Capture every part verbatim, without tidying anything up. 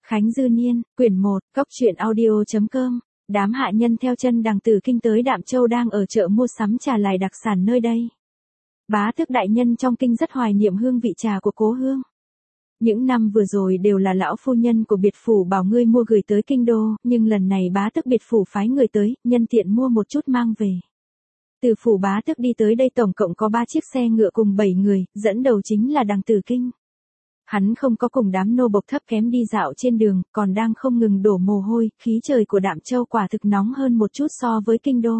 Khánh Dư Niên, quyển một, góc truyện audio chấm com. Đám hạ nhân theo chân Đằng Tử Kinh tới Đạm Châu đang ở chợ mua sắm trà lài đặc sản nơi đây. Bá tước đại nhân trong kinh rất hoài niệm hương vị trà của cố hương. Những năm vừa rồi đều là lão phu nhân của biệt phủ bảo ngươi mua gửi tới kinh đô, nhưng lần này bá tước biệt phủ phái người tới, nhân tiện mua một chút mang về. Từ phủ bá tước đi tới đây tổng cộng có ba chiếc xe ngựa cùng bảy người, dẫn đầu chính là Đằng Tử Kinh. Hắn không có cùng đám nô bộc thấp kém đi dạo trên đường, còn đang không ngừng đổ mồ hôi, khí trời của Đạm Châu quả thực nóng hơn một chút so với kinh đô.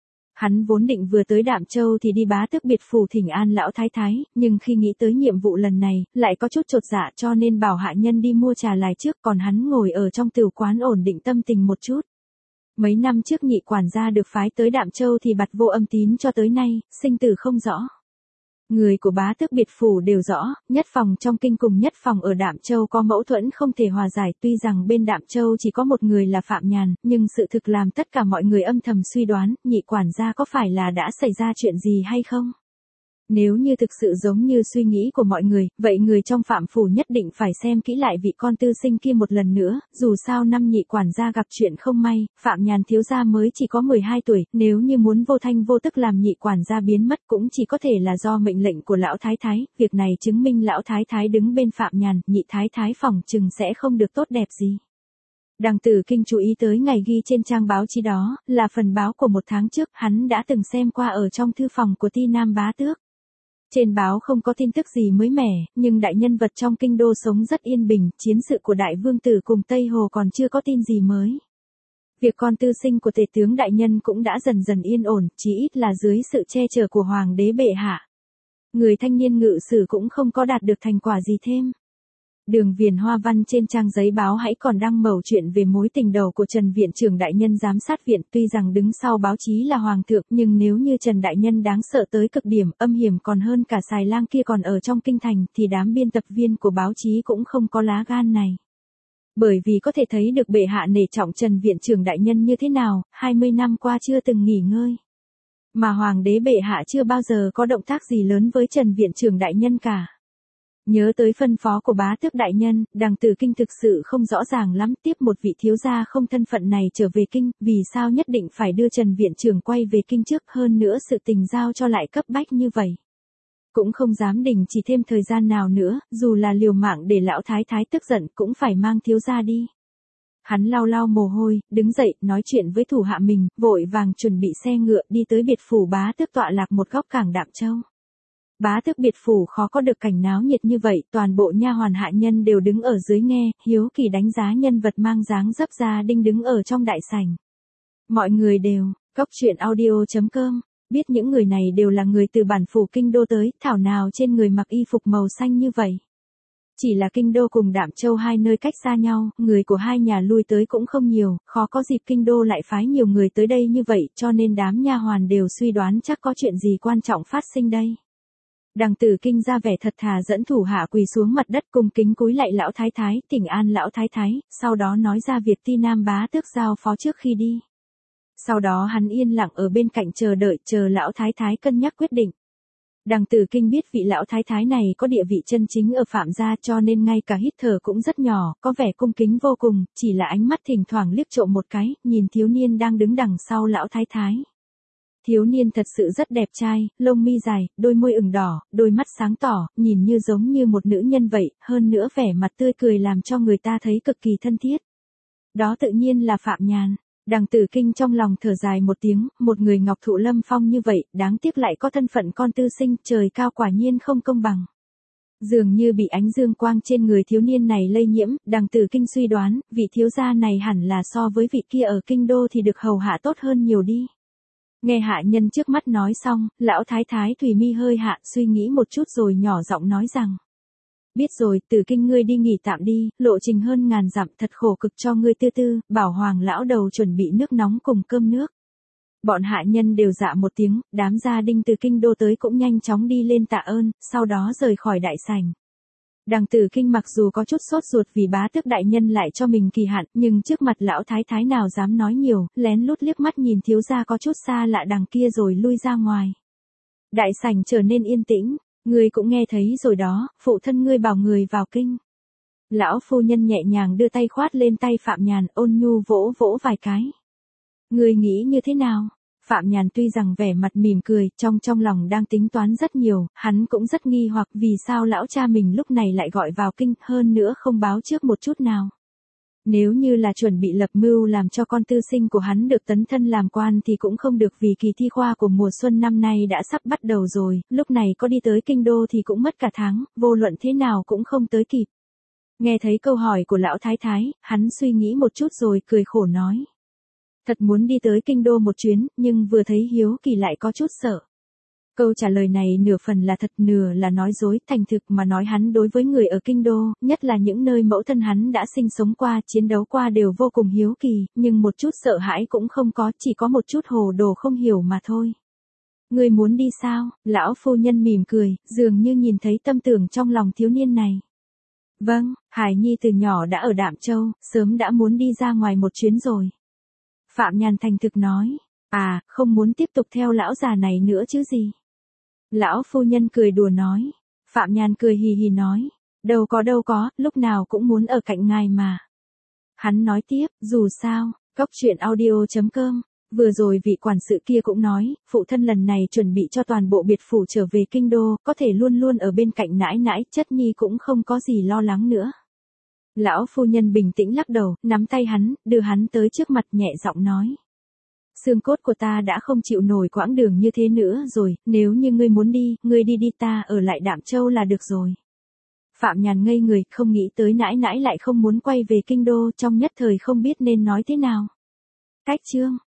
Hắn vốn định vừa tới Đạm Châu thì đi bá tước biệt phủ thỉnh an lão thái thái, nhưng khi nghĩ tới nhiệm vụ lần này, lại có chút chột dạ cho nên bảo hạ nhân đi mua trà lài trước, còn hắn ngồi ở trong tửu quán ổn định tâm tình một chút. Mấy năm trước nhị quản gia được phái tới Đạm Châu thì bặt vô âm tín cho tới nay, sinh tử không rõ. Người của bá tước biệt phủ đều rõ, nhất phòng trong kinh cùng nhất phòng ở Đạm Châu có mâu thuẫn không thể hòa giải, tuy rằng bên Đạm Châu chỉ có một người là Phạm Nhàn, nhưng sự thực làm tất cả mọi người âm thầm suy đoán, nhị quản gia có phải là đã xảy ra chuyện gì hay không? Nếu như thực sự giống như suy nghĩ của mọi người, vậy người trong Phạm phủ nhất định phải xem kỹ lại vị con tư sinh kia một lần nữa, dù sao năm nhị quản gia gặp chuyện không may, Phạm Nhàn thiếu gia mới chỉ có mười hai tuổi, nếu như muốn vô thanh vô tức làm nhị quản gia biến mất cũng chỉ có thể là do mệnh lệnh của lão thái thái, việc này chứng minh lão thái thái đứng bên Phạm Nhàn, nhị thái thái phòng chừng sẽ không được tốt đẹp gì. Đằng Tử Kinh chú ý tới ngày ghi trên trang báo chí đó, là phần báo của một tháng trước, hắn đã từng xem qua ở trong thư phòng của Ti Nam bá tước. Trên báo không có tin tức gì mới mẻ, nhưng đại nhân vật trong kinh đô sống rất yên bình, chiến sự của đại vương tử cùng Tây Hồ còn chưa có tin gì mới. Việc con tư sinh của tể tướng đại nhân cũng đã dần dần yên ổn, chí ít là dưới sự che chở của hoàng đế bệ hạ. Người thanh niên ngự sử cũng không có đạt được thành quả gì thêm. Đường viền hoa văn trên trang giấy báo hãy còn đăng mẩu chuyện về mối tình đầu của Trần Viện trưởng đại nhân giám sát viện, tuy rằng đứng sau báo chí là hoàng thượng, nhưng nếu như Trần đại nhân đáng sợ tới cực điểm, âm hiểm còn hơn cả xài lang kia còn ở trong kinh thành, thì đám biên tập viên của báo chí cũng không có lá gan này. Bởi vì có thể thấy được bệ hạ nể trọng Trần Viện trưởng đại nhân như thế nào, hai mươi năm qua chưa từng nghỉ ngơi. Mà hoàng đế bệ hạ chưa bao giờ có động tác gì lớn với Trần Viện trưởng đại nhân cả. Nhớ tới phân phó của bá tước đại nhân, Đằng Tử Kinh thực sự không rõ ràng lắm, tiếp một vị thiếu gia không thân phận này trở về kinh, vì sao nhất định phải đưa Trần Viện trưởng quay về kinh trước, hơn nữa sự tình giao cho lại cấp bách như vậy. Cũng không dám đình chỉ thêm thời gian nào nữa, dù là liều mạng để lão thái thái tức giận cũng phải mang thiếu gia đi. Hắn lau lau mồ hôi, đứng dậy, nói chuyện với thủ hạ mình, vội vàng chuẩn bị xe ngựa đi tới biệt phủ bá tước tọa lạc một góc cảng Đạm Châu. Bá tước biệt phủ khó có được cảnh náo nhiệt như vậy, toàn bộ nha hoàn hạ nhân đều đứng ở dưới nghe, hiếu kỳ đánh giá nhân vật mang dáng dấp gia đinh đứng ở trong đại sảnh. Mọi người đều, góc truyện audio chấm com, biết những người này đều là người từ bản phủ kinh đô tới, thảo nào trên người mặc y phục màu xanh như vậy. Chỉ là kinh đô cùng Đạm Châu hai nơi cách xa nhau, người của hai nhà lui tới cũng không nhiều, khó có dịp kinh đô lại phái nhiều người tới đây như vậy, cho nên đám nha hoàn đều suy đoán chắc có chuyện gì quan trọng phát sinh đây. Đằng Tử Kinh ra vẻ thật thà dẫn thủ hạ quỳ xuống mặt đất cung kính cúi lạy lão thái thái, thỉnh an lão thái thái, sau đó nói ra việc Ti Nam bá tước giao phó trước khi đi. Sau đó hắn yên lặng ở bên cạnh chờ đợi, chờ lão thái thái cân nhắc quyết định. Đằng Tử Kinh biết vị lão thái thái này có địa vị chân chính ở Phạm gia, cho nên ngay cả hít thở cũng rất nhỏ, có vẻ cung kính vô cùng, chỉ là ánh mắt thỉnh thoảng liếc trộm một cái, nhìn thiếu niên đang đứng đằng sau lão thái thái. Thiếu niên thật sự rất đẹp trai, lông mi dài, đôi môi ửng đỏ, đôi mắt sáng tỏ, nhìn như giống như một nữ nhân vậy, hơn nữa vẻ mặt tươi cười làm cho người ta thấy cực kỳ thân thiết. Đó tự nhiên là Phạm Nhàn. Đằng Tử Kinh trong lòng thở dài một tiếng, một người ngọc thụ lâm phong như vậy, đáng tiếc lại có thân phận con tư sinh, trời cao quả nhiên không công bằng. Dường như bị ánh dương quang trên người thiếu niên này lây nhiễm, Đằng Tử Kinh suy đoán, vị thiếu gia này hẳn là so với vị kia ở kinh đô thì được hầu hạ tốt hơn nhiều đi. Nghe hạ nhân trước mắt nói xong, lão thái thái Thùy mi hơi hạ, suy nghĩ một chút rồi nhỏ giọng nói rằng. Biết rồi, Tử Kinh ngươi đi nghỉ tạm đi, lộ trình hơn ngàn dặm thật khổ cực cho ngươi tư tư, bảo hoàng lão đầu chuẩn bị nước nóng cùng cơm nước. Bọn hạ nhân đều dạ một tiếng, đám gia đinh từ kinh đô tới cũng nhanh chóng đi lên tạ ơn, sau đó rời khỏi đại sảnh. Đằng Tử Kinh mặc dù có chút sốt ruột vì bá tước đại nhân lại cho mình kỳ hạn, nhưng trước mặt lão thái thái nào dám nói nhiều, lén lút liếc mắt nhìn thiếu gia có chút xa lạ đằng kia rồi lui ra ngoài. Đại sảnh trở nên yên tĩnh, ngươi cũng nghe thấy rồi đó, phụ thân ngươi bảo người vào kinh. Lão phu nhân nhẹ nhàng đưa tay khoát lên tay Phạm Nhàn, ôn nhu vỗ vỗ vài cái. Ngươi nghĩ như thế nào? Phạm Nhàn tuy rằng vẻ mặt mỉm cười, trong trong lòng đang tính toán rất nhiều, hắn cũng rất nghi hoặc vì sao lão cha mình lúc này lại gọi vào kinh, hơn nữa không báo trước một chút nào. Nếu như là chuẩn bị lập mưu làm cho con tư sinh của hắn được tấn thân làm quan thì cũng không được, vì kỳ thi khoa của mùa xuân năm nay đã sắp bắt đầu rồi, lúc này có đi tới kinh đô thì cũng mất cả tháng, vô luận thế nào cũng không tới kịp. Nghe thấy câu hỏi của lão thái thái, hắn suy nghĩ một chút rồi cười khổ nói. Thật muốn đi tới kinh đô một chuyến, nhưng vừa thấy hiếu kỳ lại có chút sợ. Câu trả lời này nửa phần là thật, nửa là nói dối, thành thực mà nói hắn đối với người ở kinh đô, nhất là những nơi mẫu thân hắn đã sinh sống qua, chiến đấu qua đều vô cùng hiếu kỳ, nhưng một chút sợ hãi cũng không có, chỉ có một chút hồ đồ không hiểu mà thôi. Người muốn đi sao? Lão phu nhân mỉm cười, dường như nhìn thấy tâm tưởng trong lòng thiếu niên này. Vâng, Hải Nhi từ nhỏ đã ở Đạm Châu, sớm đã muốn đi ra ngoài một chuyến rồi. Phạm Nhàn thành thực nói, à, không muốn tiếp tục theo lão già này nữa chứ gì. Lão phu nhân cười đùa nói, Phạm Nhàn cười hì hì nói, đâu có đâu có, lúc nào cũng muốn ở cạnh ngài mà. Hắn nói tiếp, dù sao, cốc truyện audio chấm com, vừa rồi vị quản sự kia cũng nói, phụ thân lần này chuẩn bị cho toàn bộ biệt phủ trở về kinh đô, có thể luôn luôn ở bên cạnh nãi nãi, chất nhi cũng không có gì lo lắng nữa. Lão phu nhân bình tĩnh lắc đầu, nắm tay hắn, đưa hắn tới trước mặt nhẹ giọng nói. Xương cốt của ta đã không chịu nổi quãng đường như thế nữa rồi, nếu như ngươi muốn đi, ngươi đi đi, ta ở lại Đạm Châu là được rồi. Phạm Nhàn ngây người, không nghĩ tới nãi nãi lại không muốn quay về kinh đô, trong nhất thời không biết nên nói thế nào. Cách chương